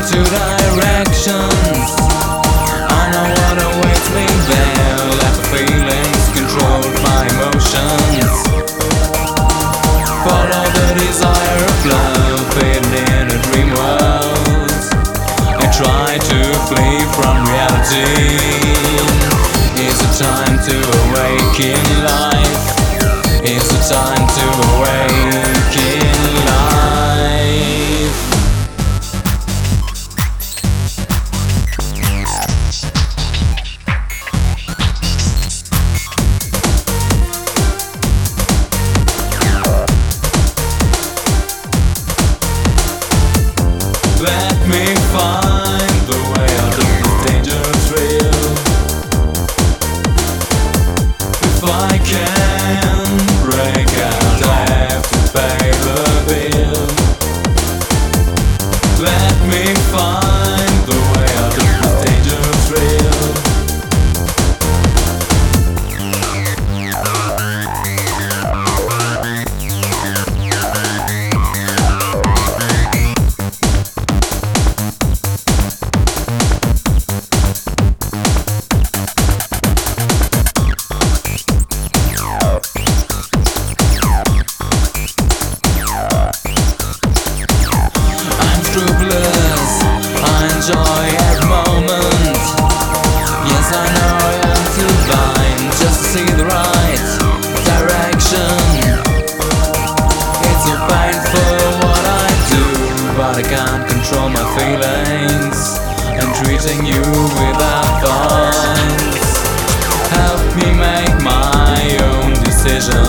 two directions. I know what awaits me there. Let the feelings control my emotions. Follow the desire of love, fading in a dream world. I try to flee from reality. It's a time to awake in life. It's a time to awake in life. Let me find the way out of this dangerous reel. If I can break out, I have to pay the bill. Let me find the way out of this dangerous reel. I enjoy every moment. Yes, I know I am too blind just to see the right direction. It's so painful what I do, but I can't control my feelings. I'm treating you without thoughts. Help me make my own decision.